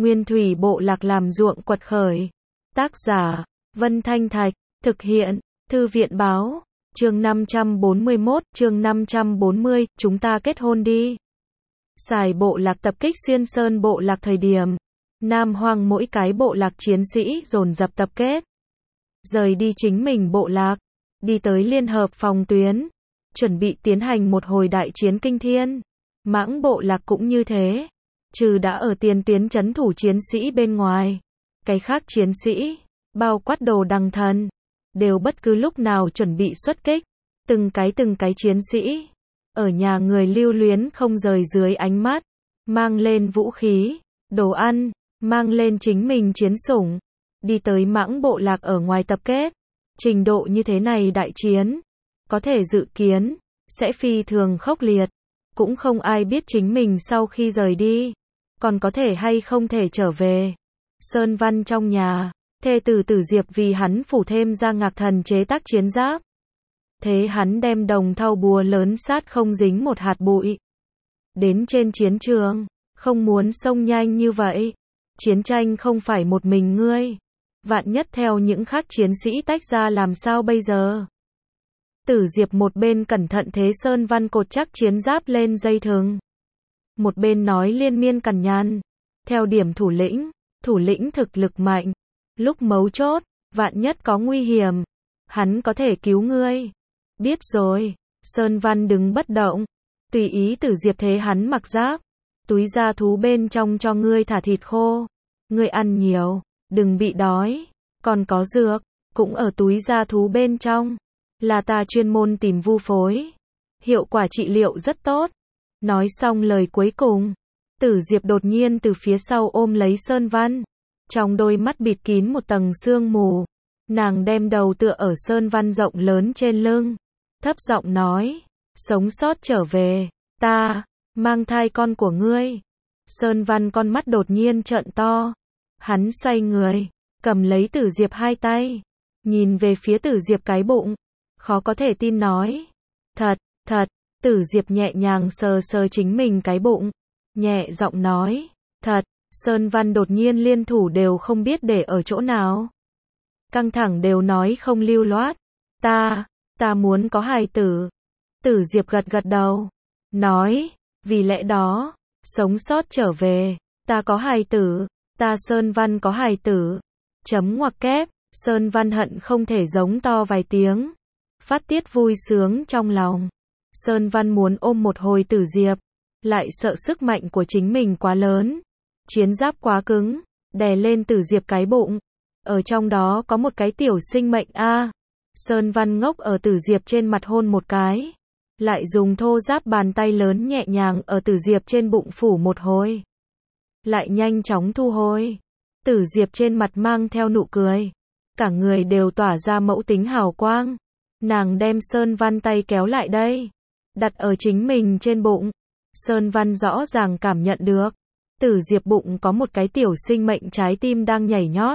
Nguyên thủy bộ lạc làm ruộng quật khởi. Tác giả, Vân Thanh Thạch, thực hiện, Thư viện báo, chương 541, chương 540, chúng ta kết hôn đi. Sài bộ lạc tập kích Xuyên Sơn bộ lạc thời điểm, Nam Hoang mỗi cái bộ lạc chiến sĩ dồn dập tập kết. Rời đi chính mình bộ lạc, đi tới liên hợp phòng tuyến, chuẩn bị tiến hành một hồi đại chiến kinh thiên. Mãng bộ lạc cũng như thế, trừ đã ở tiền tuyến trấn thủ chiến sĩ bên ngoài, cái khác chiến sĩ, bao quát Đồ Đằng Thần, đều bất cứ lúc nào chuẩn bị xuất kích. Từng cái chiến sĩ, ở nhà người lưu luyến không rời dưới ánh mắt, mang lên vũ khí, đồ ăn, mang lên chính mình chiến sủng, đi tới Mãng bộ lạc ở ngoài tập kết. Trình độ như thế này đại chiến, có thể dự kiến, sẽ phi thường khốc liệt. Cũng không ai biết chính mình sau khi rời đi, còn có thể hay không thể trở về. Sơn Văn trong nhà, thê tử Tử Diệp vì hắn phủ thêm ra Ngạc Thần chế tác chiến giáp. Thế hắn đem đồng thau búa lớn sát không dính một hạt bụi. Đến trên chiến trường, không muốn xông nhanh như vậy. Chiến tranh không phải một mình ngươi. Vạn nhất theo những khác chiến sĩ tách ra làm sao bây giờ? Tử Diệp một bên cẩn thận thế Sơn Văn cột chắc chiến giáp lên dây thừng, một bên nói liên miên cằn nhằn. Theo điểm thủ lĩnh thực lực mạnh. Lúc mấu chốt, vạn nhất có nguy hiểm, hắn có thể cứu ngươi. Biết rồi, Sơn Văn đứng bất động, tùy ý Tử Diệp thế hắn mặc giáp. Túi da thú bên trong cho ngươi thả thịt khô. Ngươi ăn nhiều, đừng bị đói. Còn có dược, cũng ở túi da thú bên trong. Là ta chuyên môn tìm vu phối. Hiệu quả trị liệu rất tốt. Nói xong lời cuối cùng, Tử Diệp đột nhiên từ phía sau ôm lấy Sơn Văn. Trong đôi mắt bịt kín một tầng sương mù. Nàng đem đầu tựa ở Sơn Văn rộng lớn trên lưng. Thấp giọng nói, sống sót trở về, ta, mang thai con của ngươi. Sơn Văn con mắt đột nhiên trợn to. Hắn xoay người, cầm lấy Tử Diệp hai tay. Nhìn về phía Tử Diệp cái bụng. Khó có thể tin nói. Thật. Tử Diệp nhẹ nhàng sờ sờ chính mình cái bụng. Nhẹ giọng nói. Thật. Sơn Văn đột nhiên liên thủ đều không biết để ở chỗ nào. Căng thẳng đều nói không lưu loát. Ta muốn có hài tử. Tử Diệp gật đầu. Nói. Vì lẽ đó, sống sót trở về. Ta có hài tử. Ta Sơn Văn có hài tử. Chấm ngoặc kép. Sơn Văn hận không thể giống to vài tiếng. Phát tiết vui sướng trong lòng. Sơn Văn muốn ôm một hồi Tử Diệp, lại sợ sức mạnh của chính mình quá lớn. Chiến giáp quá cứng, đè lên Tử Diệp cái bụng. Ở trong đó có một cái tiểu sinh mệnh a. Sơn Văn ngốc ở Tử Diệp trên mặt hôn một cái. Lại dùng thô giáp bàn tay lớn nhẹ nhàng ở Tử Diệp trên bụng phủ một hồi. Lại nhanh chóng thu hồi. Tử Diệp trên mặt mang theo nụ cười. Cả người đều tỏa ra mẫu tính hào quang. Nàng đem Sơn Văn tay kéo lại đây, đặt ở chính mình trên bụng. Sơn Văn rõ ràng cảm nhận được, Tử Diệp bụng có một cái tiểu sinh mệnh trái tim đang nhảy nhót.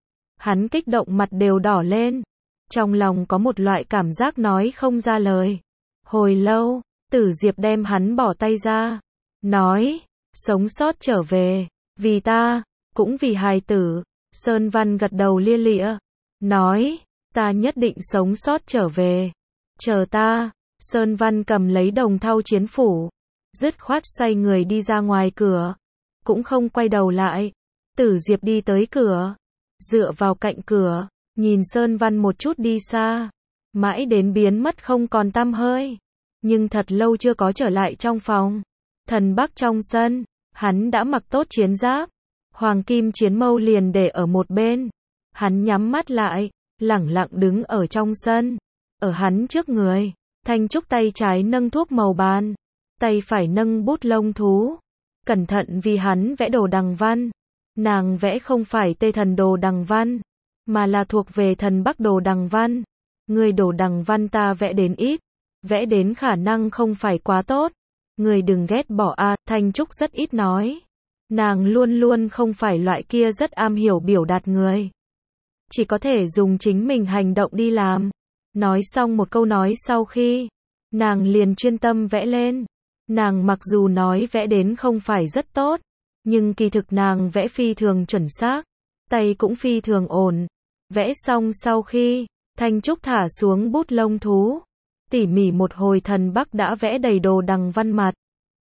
Hắn kích động mặt đều đỏ lên, trong lòng có một loại cảm giác nói không ra lời. Hồi lâu, Tử Diệp đem hắn bỏ tay ra, nói, sống sót trở về, vì ta, cũng vì hài tử. Sơn Văn gật đầu lia lịa, nói, ta nhất định sống sót trở về. Chờ ta. Sơn Văn cầm lấy đồng thau chiến phủ, dứt khoát xoay người đi ra ngoài cửa, cũng không quay đầu lại. Tử Diệp đi tới cửa, dựa vào cạnh cửa, nhìn Sơn Văn một chút đi xa, mãi đến biến mất không còn tăm hơi. Nhưng thật lâu chưa có trở lại trong phòng. Thần Bắc trong sân, hắn đã mặc tốt chiến giáp, hoàng kim chiến mâu liền để ở một bên. Hắn nhắm mắt lại, lẳng lặng đứng ở trong sân. Ở hắn trước người, Thanh Trúc tay trái nâng thuốc màu bàn, tay phải nâng bút lông thú, cẩn thận vì hắn vẽ đồ đằng văn. Nàng vẽ không phải Tê Thần đồ đằng văn, mà là thuộc về Thần Bắc đồ đằng văn. Người đồ đằng văn ta vẽ đến ít, vẽ đến khả năng không phải quá tốt. Người đừng ghét bỏ a. Thanh Trúc rất ít nói. Nàng luôn luôn không phải loại kia rất am hiểu biểu đạt người. Chỉ có thể dùng chính mình hành động đi làm. Nói xong một câu nói sau khi, nàng liền chuyên tâm vẽ lên. Nàng mặc dù nói vẽ đến không phải rất tốt, Nhưng kỳ thực nàng vẽ phi thường chuẩn xác, tay cũng phi thường ổn. Vẽ xong sau khi, Thanh Trúc thả xuống bút lông thú, tỉ mỉ một hồi Thần Bắc đã vẽ đầy đồ đằng văn mặt.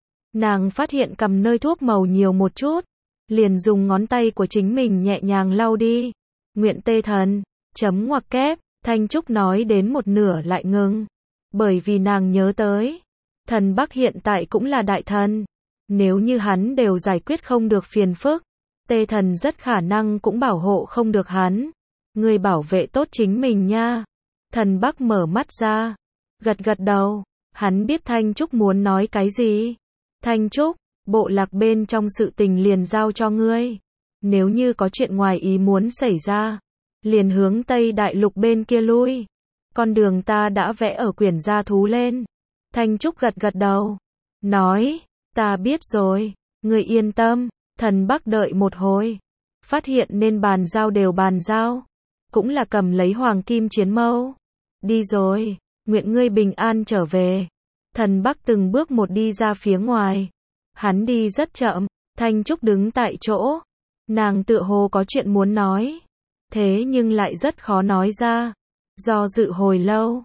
Nàng phát hiện cầm nơi thuốc màu nhiều một chút, liền dùng ngón tay của chính mình nhẹ nhàng lau đi. Nguyện tê thần, chấm ngoặc kép, Thanh Trúc nói đến một nửa lại ngừng. Bởi vì nàng nhớ tới, Thần Bắc hiện tại cũng là đại thần. Nếu như hắn đều giải quyết không được phiền phức, tê thần rất khả năng cũng bảo hộ không được hắn. Ngươi bảo vệ tốt chính mình nha. Thần Bắc mở mắt ra, gật gật đầu, hắn biết Thanh Trúc muốn nói cái gì. Thanh Trúc, bộ lạc bên trong sự tình liền giao cho ngươi. Nếu như có chuyện ngoài ý muốn xảy ra, liền hướng Tây Đại Lục bên kia lui. Con đường ta đã vẽ ở quyển gia thú lên. Thanh Trúc gật gật đầu, nói, ta biết rồi, ngươi yên tâm. Thần Bắc đợi một hồi, phát hiện nên bàn giao đều bàn giao, cũng là cầm lấy hoàng kim chiến mâu. Đi rồi, nguyện ngươi bình an trở về. Thần Bắc từng bước một đi ra phía ngoài. Hắn đi rất chậm, Thanh Trúc đứng tại chỗ. Nàng tựa hồ có chuyện muốn nói, thế nhưng lại rất khó nói ra. Do dự hồi lâu,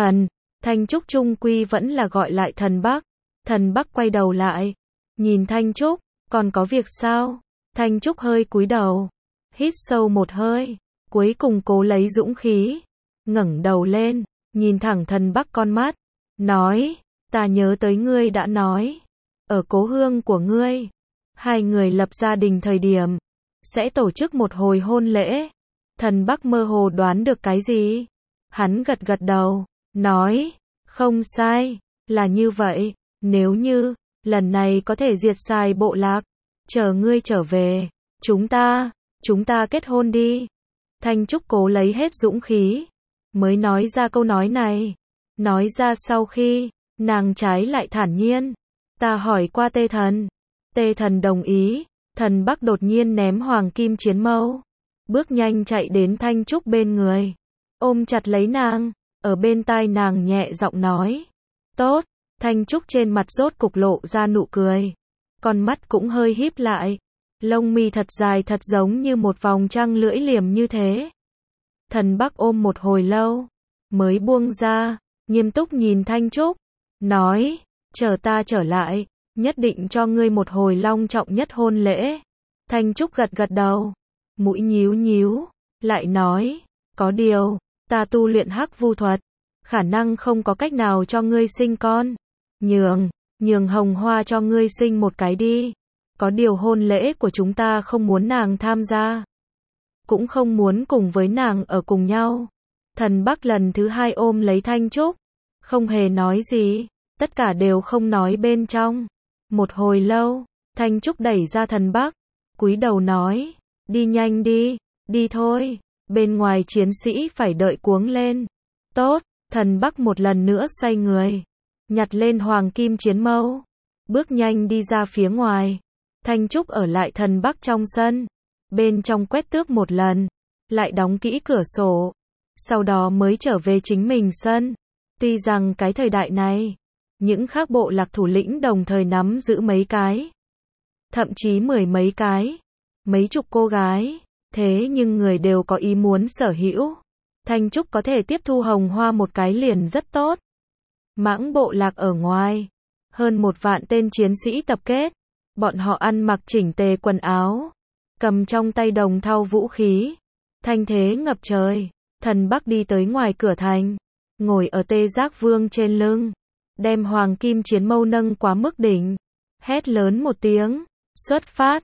Thanh Trúc chung quy vẫn là gọi lại Thần Bắc. Thần Bắc quay đầu lại, nhìn Thanh Trúc, còn có việc sao? Thanh Trúc hơi cúi đầu, hít sâu một hơi, cuối cùng cố lấy dũng khí, ngẩng đầu lên, nhìn thẳng Thần Bắc con mắt, nói, ta nhớ tới ngươi đã nói, ở cố hương của ngươi, hai người lập gia đình thời điểm, sẽ tổ chức một hồi hôn lễ. Thần Bắc mơ hồ đoán được cái gì? Hắn gật gật đầu, nói, không sai, là như vậy, nếu như, lần này có thể diệt sai bộ lạc, chờ ngươi trở về, chúng ta kết hôn đi. Thanh Trúc cố lấy hết dũng khí, mới nói ra câu nói này. Nói ra sau khi, nàng trái lại thản nhiên, ta hỏi qua tê thần. Tê thần đồng ý. Thần Bắc đột nhiên ném hoàng kim chiến mâu, bước nhanh chạy đến Thanh Trúc bên người, ôm chặt lấy nàng, ở bên tai nàng nhẹ giọng nói, tốt. Thanh Trúc trên mặt rốt cục lộ ra nụ cười, con mắt cũng hơi híp lại, lông mi thật dài thật giống như một vòng trăng lưỡi liềm như thế. Thần Bắc ôm một hồi lâu, mới buông ra, nghiêm túc nhìn Thanh Trúc, nói, chờ ta trở lại, nhất định cho ngươi một hồi long trọng nhất hôn lễ. Thanh Trúc gật gật đầu, mũi nhíu nhíu, lại nói, có điều, ta tu luyện hắc vu thuật, khả năng không có cách nào cho ngươi sinh con. Nhường Hồng Hoa cho ngươi sinh một cái đi. Có điều hôn lễ của chúng ta không muốn nàng tham gia, cũng không muốn cùng với nàng ở cùng nhau. Thần Bắc lần thứ hai ôm lấy Thanh Trúc, không hề nói gì, tất cả đều không nói bên trong. Một hồi lâu, Thanh Trúc đẩy ra Thần Bắc, cúi đầu nói, đi nhanh đi, đi thôi, bên ngoài chiến sĩ phải đợi cuống lên. Tốt. Thần Bắc một lần nữa xoay người, nhặt lên hoàng kim chiến mâu, bước nhanh đi ra phía ngoài. Thanh Trúc ở lại Thần Bắc trong sân, bên trong quét tước một lần, lại đóng kỹ cửa sổ, sau đó mới trở về chính mình sân. Tuy rằng cái thời đại này, những khác bộ lạc thủ lĩnh đồng thời nắm giữ mấy cái, thậm chí 10 mấy cái, mấy chục cô gái, thế nhưng người đều có ý muốn sở hữu. Thanh Trúc có thể tiếp thu Hồng Hoa một cái liền rất tốt. Mãng bộ lạc ở ngoài, hơn 1 vạn tên chiến sĩ tập kết, bọn họ ăn mặc chỉnh tề quần áo, cầm trong tay đồng thau vũ khí, thanh thế ngập trời. Thần Bắc đi tới ngoài cửa thành, ngồi ở Tê Giác Vương trên lưng, đem hoàng kim chiến mâu nâng quá mức đỉnh, hét lớn một tiếng, xuất phát.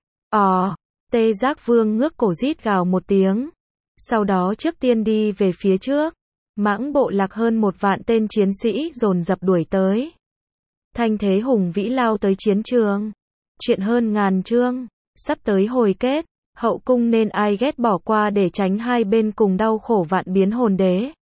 Tê Giác Vương ngước cổ rít gào một tiếng, sau đó trước tiên đi về phía trước. Mãng bộ lạc hơn 1 vạn tên chiến sĩ dồn dập đuổi tới, thanh thế hùng vĩ lao tới chiến trường. Chuyện hơn ngàn chương, sắp tới hồi kết, hậu cung nên ai ghét bỏ qua để tránh hai bên cùng đau khổ vạn biến hồn đế.